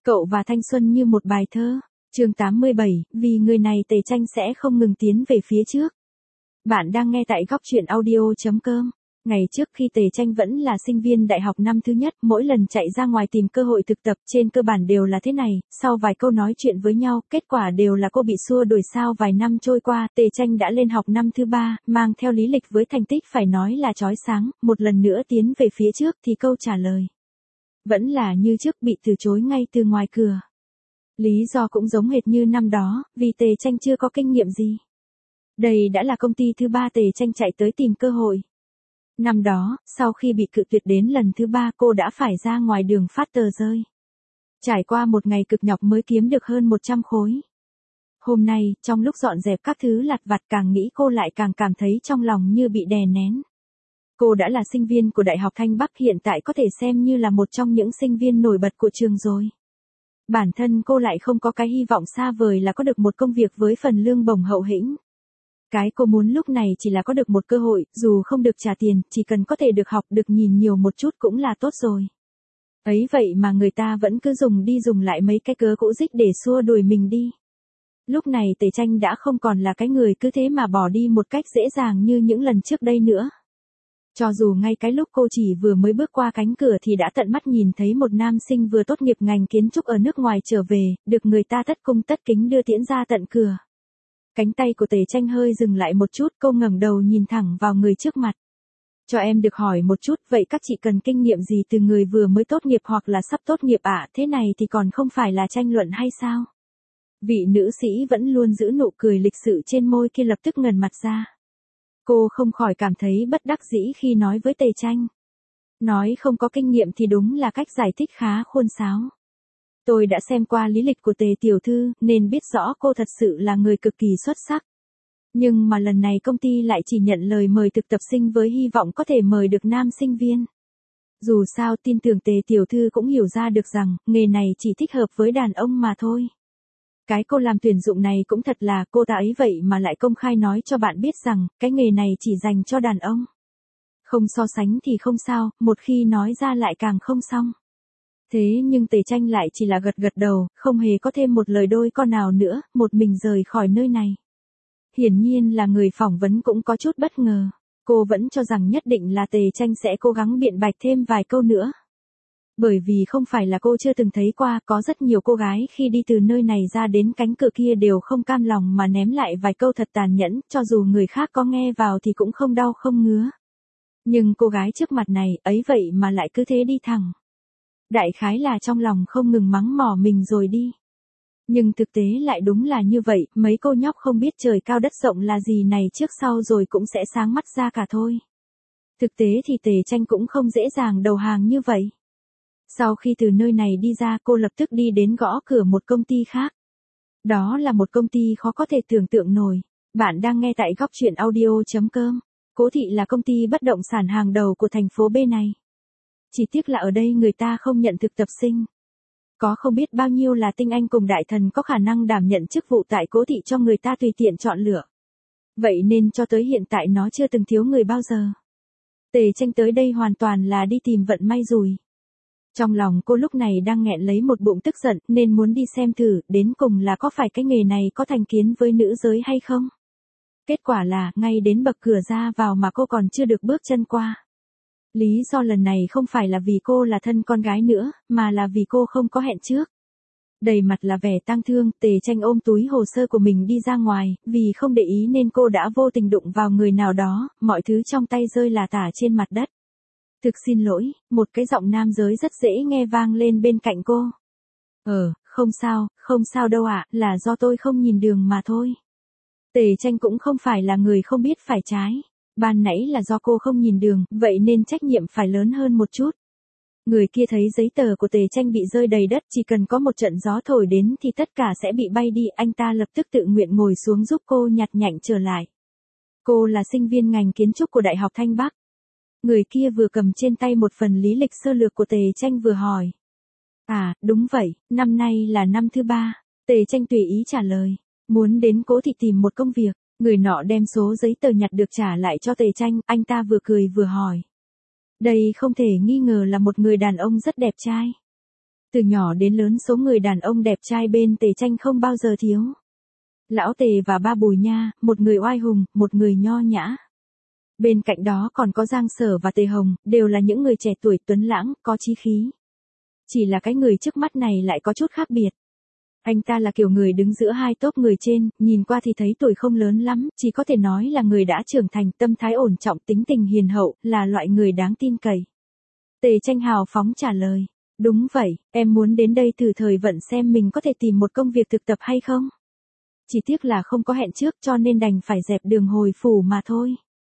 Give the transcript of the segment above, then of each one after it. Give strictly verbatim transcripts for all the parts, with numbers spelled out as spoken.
Cậu và thanh xuân như một bài thơ. Chương tám mươi bảy, vì người này Tề Tranh sẽ không ngừng tiến về phía trước. Bạn đang nghe tại góc truyện audio chấm com. Ngày trước khi Tề Tranh vẫn là sinh viên đại học năm thứ nhất, mỗi lần chạy ra ngoài tìm cơ hội thực tập trên cơ bản đều là thế này, sau vài câu nói chuyện với nhau, kết quả đều là cô bị xua đuổi. Sao vài năm trôi qua, Tề Tranh đã lên học năm thứ ba, mang theo lý lịch với thành tích phải nói là chói sáng, một lần nữa tiến về phía trước thì câu trả lời vẫn là như trước, bị từ chối ngay từ ngoài cửa. Lý do cũng giống hệt như năm đó, vì Tề Tranh chưa có kinh nghiệm gì. Đây đã là công ty thứ ba Tề Tranh chạy tới tìm cơ hội. Năm đó, sau khi bị cự tuyệt đến lần thứ ba, cô đã phải ra ngoài đường phát tờ rơi. Trải qua một ngày cực nhọc mới kiếm được hơn một trăm khối. Hôm nay, trong lúc dọn dẹp các thứ lặt vặt, càng nghĩ cô lại càng cảm thấy trong lòng như bị đè nén. Cô đã là sinh viên của Đại học Thanh Bắc, hiện tại có thể xem như là một trong những sinh viên nổi bật của trường rồi. Bản thân cô lại không có cái hy vọng xa vời là có được một công việc với phần lương bổng hậu hĩnh. Cái cô muốn lúc này chỉ là có được một cơ hội, dù không được trả tiền, chỉ cần có thể được học, được nhìn nhiều một chút cũng là tốt rồi. Ấy vậy mà người ta vẫn cứ dùng đi dùng lại mấy cái cớ cũ dích để xua đuổi mình đi. Lúc này Tề Tranh đã không còn là cái người cứ thế mà bỏ đi một cách dễ dàng như những lần trước đây nữa. Cho dù ngay cái lúc cô chỉ vừa mới bước qua cánh cửa thì đã tận mắt nhìn thấy một nam sinh vừa tốt nghiệp ngành kiến trúc ở nước ngoài trở về, được người ta tất cung tất kính đưa tiễn ra tận cửa. Cánh tay của Tề Tranh hơi dừng lại một chút, cô ngẩng đầu nhìn thẳng vào người trước mặt. Cho em được hỏi một chút, vậy các chị cần kinh nghiệm gì từ người vừa mới tốt nghiệp hoặc là sắp tốt nghiệp ạ? À? Thế này thì còn không phải là tranh luận hay sao? Vị nữ sĩ vẫn luôn giữ nụ cười lịch sự trên môi kia lập tức ngần mặt ra. Cô không khỏi cảm thấy bất đắc dĩ khi nói với Tề Tranh. Nói không có kinh nghiệm thì đúng là cách giải thích khá khôn sáo. Tôi đã xem qua lý lịch của Tề tiểu thư, nên biết rõ cô thật sự là người cực kỳ xuất sắc. Nhưng mà lần này công ty lại chỉ nhận lời mời thực tập sinh với hy vọng có thể mời được nam sinh viên. Dù sao tin tưởng Tề tiểu thư cũng hiểu ra được rằng, nghề này chỉ thích hợp với đàn ông mà thôi. Cái cô làm tuyển dụng này cũng thật là, cô ta ấy vậy mà lại công khai nói cho bạn biết rằng, cái nghề này chỉ dành cho đàn ông. Không so sánh thì không sao, một khi nói ra lại càng không xong. Thế nhưng Tề Tranh lại chỉ là gật gật đầu, không hề có thêm một lời đôi con nào nữa, một mình rời khỏi nơi này. Hiển nhiên là người phỏng vấn cũng có chút bất ngờ, cô vẫn cho rằng nhất định là Tề Tranh sẽ cố gắng biện bạch thêm vài câu nữa. Bởi vì không phải là cô chưa từng thấy qua, có rất nhiều cô gái khi đi từ nơi này ra đến cánh cửa kia đều không cam lòng mà ném lại vài câu thật tàn nhẫn, cho dù người khác có nghe vào thì cũng không đau không ngứa. Nhưng cô gái trước mặt này, ấy vậy mà lại cứ thế đi thẳng. Đại khái là trong lòng không ngừng mắng mỏ mình rồi đi. Nhưng thực tế lại đúng là như vậy, mấy cô nhóc không biết trời cao đất rộng là gì này trước sau rồi cũng sẽ sáng mắt ra cả thôi. Thực tế thì Tề Tranh cũng không dễ dàng đầu hàng như vậy. Sau khi từ nơi này đi ra, cô lập tức đi đến gõ cửa một công ty khác. Đó là một công ty khó có thể tưởng tượng nổi. Bạn đang nghe tại góc truyện audio chấm com. Cố Thị là công ty bất động sản hàng đầu của thành phố B này. Chỉ tiếc là ở đây người ta không nhận thực tập sinh. Có không biết bao nhiêu là tinh anh cùng đại thần có khả năng đảm nhận chức vụ tại Cố Thị cho người ta tùy tiện chọn lựa. Vậy nên cho tới hiện tại nó chưa từng thiếu người bao giờ. Tề Tranh tới đây hoàn toàn là đi tìm vận may rủi. Trong lòng cô lúc này đang nghẹn lấy một bụng tức giận nên muốn đi xem thử đến cùng là có phải cái nghề này có thành kiến với nữ giới hay không. Kết quả là ngay đến bậc cửa ra vào mà cô còn chưa được bước chân qua. Lý do lần này không phải là vì cô là thân con gái nữa, mà là vì cô không có hẹn trước. Đầy mặt là vẻ tang thương, Tề Tranh ôm túi hồ sơ của mình đi ra ngoài, vì không để ý nên cô đã vô tình đụng vào người nào đó, mọi thứ trong tay rơi lả tả trên mặt đất. Thực xin lỗi, một cái giọng nam giới rất dễ nghe vang lên bên cạnh cô. Ờ, không sao, không sao đâu ạ, là do tôi không nhìn đường mà thôi. Tề Tranh cũng không phải là người không biết phải trái. Ban nãy là do cô không nhìn đường, vậy nên trách nhiệm phải lớn hơn một chút. Người kia thấy giấy tờ của Tề Tranh bị rơi đầy đất, chỉ cần có một trận gió thổi đến thì tất cả sẽ bị bay đi, anh ta lập tức tự nguyện ngồi xuống giúp cô nhặt nhạnh trở lại. Cô là sinh viên ngành kiến trúc của Đại học Thanh Bắc. Người kia vừa cầm trên tay một phần lý lịch sơ lược của Tề Tranh vừa hỏi. À, đúng vậy, năm nay là năm thứ ba. Tề Tranh tùy ý trả lời. Muốn đến Cố Thị tìm một công việc. Người nọ đem số giấy tờ nhặt được trả lại cho Tề Tranh, anh ta vừa cười vừa hỏi. Đây không thể nghi ngờ là một người đàn ông rất đẹp trai. Từ nhỏ đến lớn số người đàn ông đẹp trai bên Tề Tranh không bao giờ thiếu. Lão Tề và ba Bùi nha, một người oai hùng, một người nho nhã. Bên cạnh đó còn có Giang Sở và Tề Hồng, đều là những người trẻ tuổi tuấn lãng, có chí khí. Chỉ là cái người trước mắt này lại có chút khác biệt. Anh ta là kiểu người đứng giữa hai tốp người trên, nhìn qua thì thấy tuổi không lớn lắm, chỉ có thể nói là người đã trưởng thành, tâm thái ổn trọng, tính tình hiền hậu, là loại người đáng tin cậy. Tề Tranh hào phóng trả lời. Đúng vậy, em muốn đến đây thử thời vận xem mình có thể tìm một công việc thực tập hay không. Chỉ tiếc là không có hẹn trước cho nên đành phải dẹp đường hồi phủ mà thôi.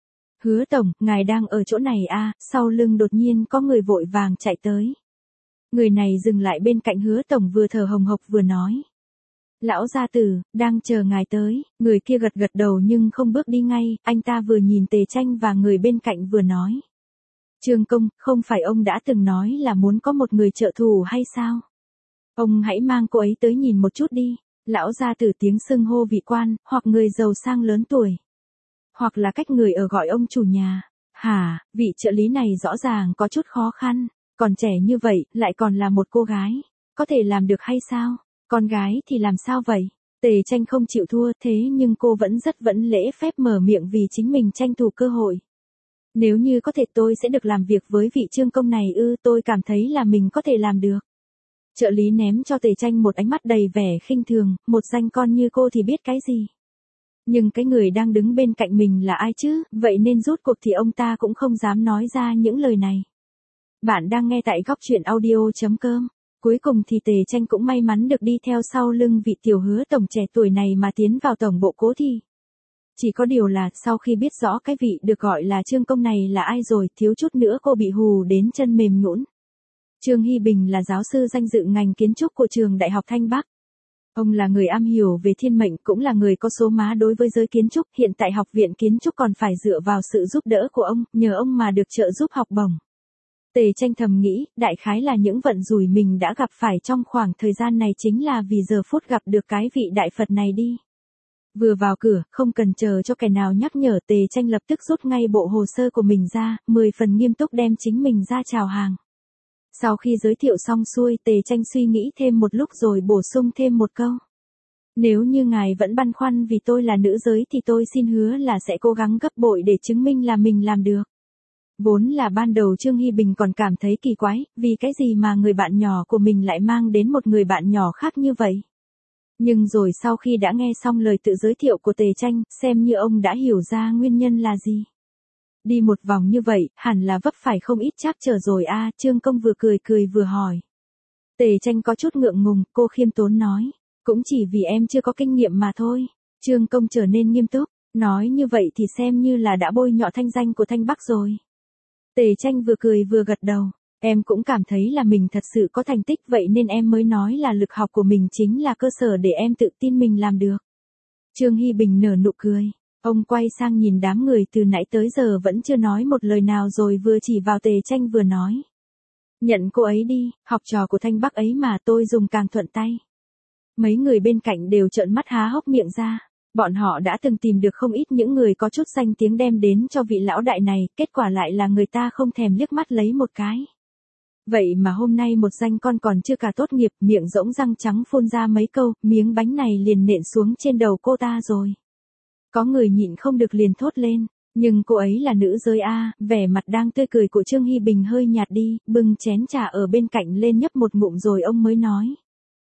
Hứa tổng, ngài đang ở chỗ này à, sau lưng đột nhiên có người vội vàng chạy tới. Người này dừng lại bên cạnh hứa tổng vừa thở hồng hộc vừa nói. Lão gia tử, đang chờ ngài tới, người kia gật gật đầu nhưng không bước đi ngay, anh ta vừa nhìn Tề Tranh và người bên cạnh vừa nói. Trương công, không phải ông đã từng nói là muốn có một người trợ thủ hay sao? Ông hãy mang cô ấy tới nhìn một chút đi, lão gia tử tiếng xưng hô vị quan, hoặc người giàu sang lớn tuổi. Hoặc là cách người ở gọi ông chủ nhà. Hả, vị trợ lý này rõ ràng có chút khó khăn, còn trẻ như vậy, lại còn là một cô gái. Có thể làm được hay sao? Con gái thì làm sao vậy? Tề Tranh không chịu thua thế nhưng cô vẫn rất vẫn lễ phép mở miệng vì chính mình tranh thủ cơ hội. Nếu như có thể tôi sẽ được làm việc với vị Trương công này ư, tôi cảm thấy là mình có thể làm được. Trợ lý ném cho Tề Tranh một ánh mắt đầy vẻ khinh thường, một danh con như cô thì biết cái gì. Nhưng cái người đang đứng bên cạnh mình là ai chứ, vậy nên rút cuộc thì ông ta cũng không dám nói ra những lời này. Bạn đang nghe tại góc truyện audio chấm com. Cuối cùng thì Tề Tranh cũng may mắn được đi theo sau lưng vị tiểu hứa tổng trẻ tuổi này mà tiến vào tổng bộ Cố Thị. Chỉ có điều là sau khi biết rõ cái vị được gọi là Trương công này là ai rồi, thiếu chút nữa cô bị hù đến chân mềm nhũn. Trương Hy Bình là giáo sư danh dự ngành kiến trúc của trường Đại học Thanh Bắc. Ông là người am hiểu về thiên mệnh, cũng là người có số má đối với giới kiến trúc, hiện tại học viện kiến trúc còn phải dựa vào sự giúp đỡ của ông, nhờ ông mà được trợ giúp học bổng. Tề Tranh thầm nghĩ, đại khái là những vận rủi mình đã gặp phải trong khoảng thời gian này chính là vì giờ phút gặp được cái vị đại Phật này đi. Vừa vào cửa, không cần chờ cho kẻ nào nhắc nhở, Tề Tranh lập tức rút ngay bộ hồ sơ của mình ra, mười phần nghiêm túc đem chính mình ra chào hàng. Sau khi giới thiệu xong xuôi, Tề Tranh suy nghĩ thêm một lúc rồi bổ sung thêm một câu. Nếu như ngài vẫn băn khoăn vì tôi là nữ giới thì tôi xin hứa là sẽ cố gắng gấp bội để chứng minh là mình làm được. Vốn là ban đầu Trương Hy Bình còn cảm thấy kỳ quái, vì cái gì mà người bạn nhỏ của mình lại mang đến một người bạn nhỏ khác như vậy. Nhưng rồi sau khi đã nghe xong lời tự giới thiệu của Tề Tranh, xem như ông đã hiểu ra nguyên nhân là gì. Đi một vòng như vậy, hẳn là vấp phải không ít trắc trở rồi a, à, Trương công vừa cười cười vừa hỏi. Tề Tranh có chút ngượng ngùng, cô khiêm tốn nói. Cũng chỉ vì em chưa có kinh nghiệm mà thôi. Trương công trở nên nghiêm túc, nói như vậy thì xem như là đã bôi nhọ thanh danh của Thanh Bắc rồi. Tề Tranh vừa cười vừa gật đầu. Em cũng cảm thấy là mình thật sự có thành tích, vậy nên em mới nói là lực học của mình chính là cơ sở để em tự tin mình làm được. Trương Hy Bình nở nụ cười. Ông quay sang nhìn đám người từ nãy tới giờ vẫn chưa nói một lời nào rồi vừa chỉ vào Tề Tranh vừa nói. Nhận cô ấy đi, học trò của Thanh Bắc ấy mà, tôi dùng càng thuận tay. Mấy người bên cạnh đều trợn mắt há hốc miệng ra. Bọn họ đã từng tìm được không ít những người có chút danh tiếng đem đến cho vị lão đại này, kết quả lại là người ta không thèm liếc mắt lấy một cái. Vậy mà hôm nay một danh con còn chưa cả tốt nghiệp, miệng rỗng răng trắng phun ra mấy câu, miếng bánh này liền nện xuống trên đầu cô ta rồi. Có người nhịn không được liền thốt lên, nhưng cô ấy là nữ giới a, vẻ mặt đang tươi cười của Trương Hy Bình hơi nhạt đi, bưng chén trà ở bên cạnh lên nhấp một ngụm rồi ông mới nói.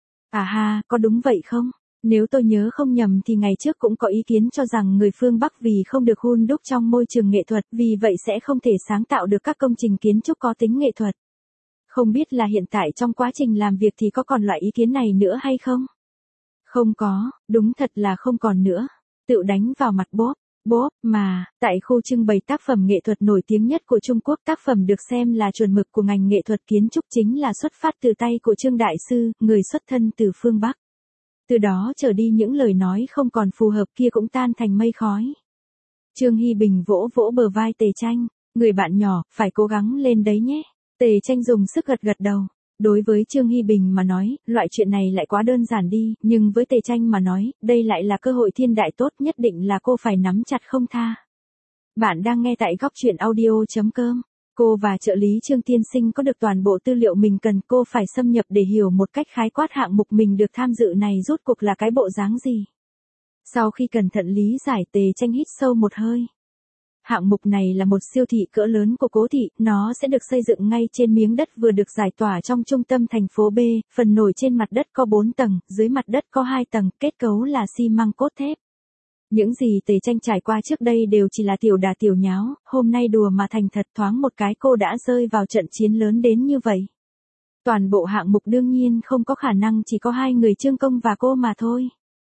À ha, có đúng vậy không? Nếu tôi nhớ không nhầm thì ngày trước cũng có ý kiến cho rằng người phương Bắc vì không được hun đúc trong môi trường nghệ thuật, vì vậy sẽ không thể sáng tạo được các công trình kiến trúc có tính nghệ thuật. Không biết là hiện tại trong quá trình làm việc thì có còn loại ý kiến này nữa hay không? Không có, đúng thật là không còn nữa. Tự đánh vào mặt bóp, bóp, mà, tại khu trưng bày tác phẩm nghệ thuật nổi tiếng nhất của Trung Quốc, tác phẩm được xem là chuẩn mực của ngành nghệ thuật kiến trúc chính là xuất phát từ tay của Trương Đại Sư, người xuất thân từ phương Bắc. Từ đó trở đi những lời nói không còn phù hợp kia cũng tan thành mây khói. Trương Hy Bình vỗ vỗ bờ vai Tề Tranh, người bạn nhỏ, phải cố gắng lên đấy nhé. Tề Tranh dùng sức gật gật đầu. Đối với Trương Hy Bình mà nói, loại chuyện này lại quá đơn giản đi, nhưng với Tề Tranh mà nói, đây lại là cơ hội thiên đại tốt, nhất định là cô phải nắm chặt không tha. Bạn đang nghe tại góc truyện audio chấm com. Cô và trợ lý Trương Tiên Sinh có được toàn bộ tư liệu mình cần, cô phải xâm nhập để hiểu một cách khái quát hạng mục mình được tham dự này rốt cuộc là cái bộ dáng gì. Sau khi cẩn thận lý giải, Tề Tranh hít sâu một hơi. Hạng mục này là một siêu thị cỡ lớn của Cố thị, nó sẽ được xây dựng ngay trên miếng đất vừa được giải tỏa trong trung tâm thành phố B, phần nổi trên mặt đất có bốn tầng, dưới mặt đất có hai tầng, kết cấu là xi măng cốt thép. Những gì Tề Tranh trải qua trước đây đều chỉ là tiểu đà tiểu nháo, hôm nay đùa mà thành thật, thoáng một cái cô đã rơi vào trận chiến lớn đến như vậy. Toàn bộ hạng mục đương nhiên không có khả năng chỉ có hai người Trương Công và cô mà thôi.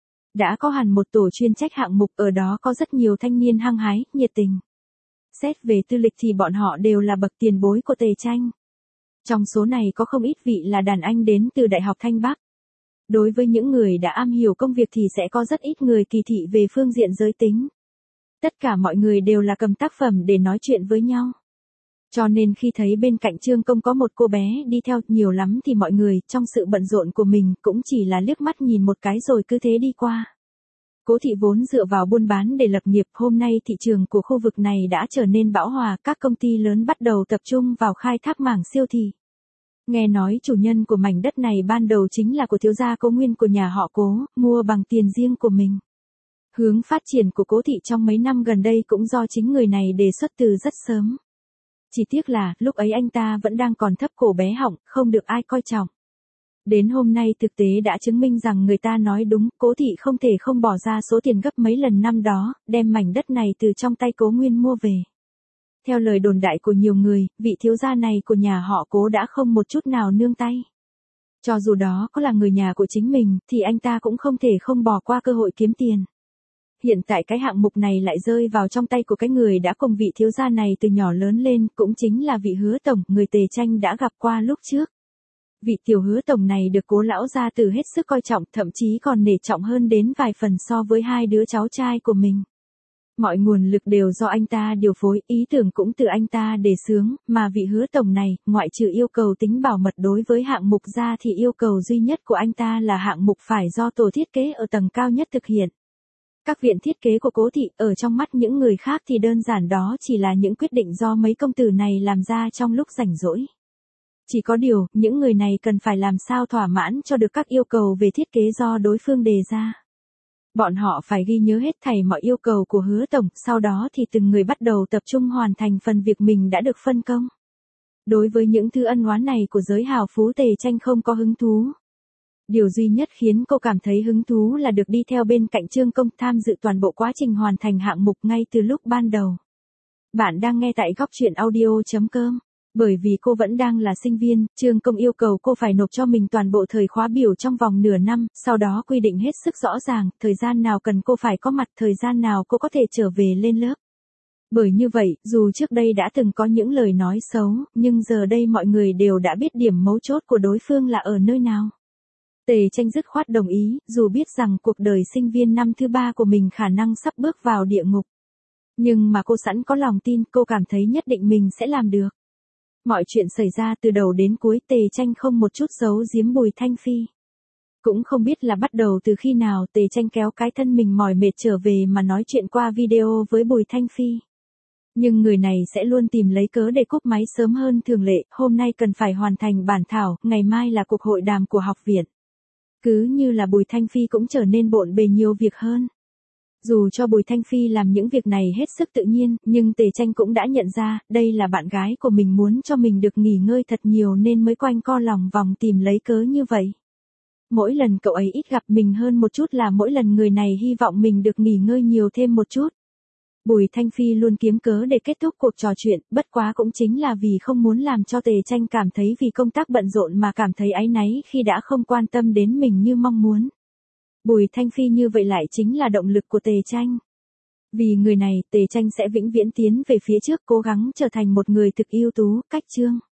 Đã có hẳn một tổ chuyên trách hạng mục, ở đó có rất nhiều thanh niên hăng hái, nhiệt tình. Xét về tư lịch thì bọn họ đều là bậc tiền bối của Tề Tranh. Trong số này có không ít vị là đàn anh đến từ Đại học Thanh Bắc. Đối với những người đã am hiểu công việc thì sẽ có rất ít người kỳ thị về phương diện giới tính. Tất cả mọi người đều là cầm tác phẩm để nói chuyện với nhau. Cho nên khi thấy bên cạnh Trương Công có một cô bé đi theo, nhiều lắm thì mọi người, trong sự bận rộn của mình, cũng chỉ là liếc mắt nhìn một cái rồi cứ thế đi qua. Cố thị vốn dựa vào buôn bán để lập nghiệp, hôm nay thị trường của khu vực này đã trở nên bão hòa, các công ty lớn bắt đầu tập trung vào khai thác mảng siêu thị. Nghe nói chủ nhân của mảnh đất này ban đầu chính là của thiếu gia Cố Nguyên của nhà họ Cố, mua bằng tiền riêng của mình. Hướng phát triển của Cố thị trong mấy năm gần đây cũng do chính người này đề xuất từ rất sớm. Chỉ tiếc là, lúc ấy anh ta vẫn đang còn thấp cổ bé họng, không được ai coi trọng. Đến hôm nay thực tế đã chứng minh rằng người ta nói đúng, Cố thị không thể không bỏ ra số tiền gấp mấy lần năm đó, đem mảnh đất này từ trong tay Cố Nguyên mua về. Theo lời đồn đại của nhiều người, vị thiếu gia này của nhà họ Cố đã không một chút nào nương tay. Cho dù đó có là người nhà của chính mình, thì anh ta cũng không thể không bỏ qua cơ hội kiếm tiền. Hiện tại cái hạng mục này lại rơi vào trong tay của cái người đã cùng vị thiếu gia này từ nhỏ lớn lên, cũng chính là vị Hứa tổng, người Tề Tranh đã gặp qua lúc trước. Vị tiểu Hứa tổng này được Cố lão gia tử hết sức coi trọng, thậm chí còn nể trọng hơn đến vài phần so với hai đứa cháu trai của mình. Mọi nguồn lực đều do anh ta điều phối, ý tưởng cũng từ anh ta đề xướng, mà vị Hứa tổng này, ngoại trừ yêu cầu tính bảo mật đối với hạng mục ra thì yêu cầu duy nhất của anh ta là hạng mục phải do tổ thiết kế ở tầng cao nhất thực hiện. Các viện thiết kế của Cố thị, ở trong mắt những người khác thì đơn giản đó chỉ là những quyết định do mấy công tử này làm ra trong lúc rảnh rỗi. Chỉ có điều, những người này cần phải làm sao thỏa mãn cho được các yêu cầu về thiết kế do đối phương đề ra. Bọn họ phải ghi nhớ hết thảy mọi yêu cầu của Hứa tổng, sau đó thì từng người bắt đầu tập trung hoàn thành phần việc mình đã được phân công. Đối với những thứ ân oán này của giới hào phú, Tề Tranh không có hứng thú. Điều duy nhất khiến cô cảm thấy hứng thú là được đi theo bên cạnh Trương Công, tham dự toàn bộ quá trình hoàn thành hạng mục ngay từ lúc ban đầu. Bạn đang nghe tại góc truyện audio chấm com. Bởi vì cô vẫn đang là sinh viên, Trương Công yêu cầu cô phải nộp cho mình toàn bộ thời khóa biểu trong vòng nửa năm, sau đó quy định hết sức rõ ràng, thời gian nào cần cô phải có mặt, thời gian nào cô có thể trở về lên lớp. Bởi như vậy, dù trước đây đã từng có những lời nói xấu, nhưng giờ đây mọi người đều đã biết điểm mấu chốt của đối phương là ở nơi nào. Tề Tranh dứt khoát đồng ý, dù biết rằng cuộc đời sinh viên năm thứ ba của mình khả năng sắp bước vào địa ngục. Nhưng mà cô sẵn có lòng tin, cô cảm thấy nhất định mình sẽ làm được. Mọi chuyện xảy ra từ đầu đến cuối, Tề Tranh không một chút giấu giếm Bùi Thanh Phi. Cũng không biết là bắt đầu từ khi nào Tề Tranh kéo cái thân mình mỏi mệt trở về mà nói chuyện qua video với Bùi Thanh Phi. Nhưng người này sẽ luôn tìm lấy cớ để cúp máy sớm hơn thường lệ, hôm nay cần phải hoàn thành bản thảo, ngày mai là cuộc hội đàm của học viện. Cứ như là Bùi Thanh Phi cũng trở nên bộn bề nhiều việc hơn. Dù cho Bùi Thanh Phi làm những việc này hết sức tự nhiên, nhưng Tề Tranh cũng đã nhận ra, đây là bạn gái của mình muốn cho mình được nghỉ ngơi thật nhiều nên mới quanh co lòng vòng tìm lấy cớ như vậy. Mỗi lần cậu ấy ít gặp mình hơn một chút là mỗi lần người này hy vọng mình được nghỉ ngơi nhiều thêm một chút. Bùi Thanh Phi luôn kiếm cớ để kết thúc cuộc trò chuyện, bất quá cũng chính là vì không muốn làm cho Tề Tranh cảm thấy vì công tác bận rộn mà cảm thấy áy náy khi đã không quan tâm đến mình như mong muốn. Bùi Thanh Phi như vậy lại chính là động lực của Tề Tranh. Vì người này, Tề Tranh sẽ vĩnh viễn tiến về phía trước, cố gắng trở thành một người thực ưu tú, cách chương.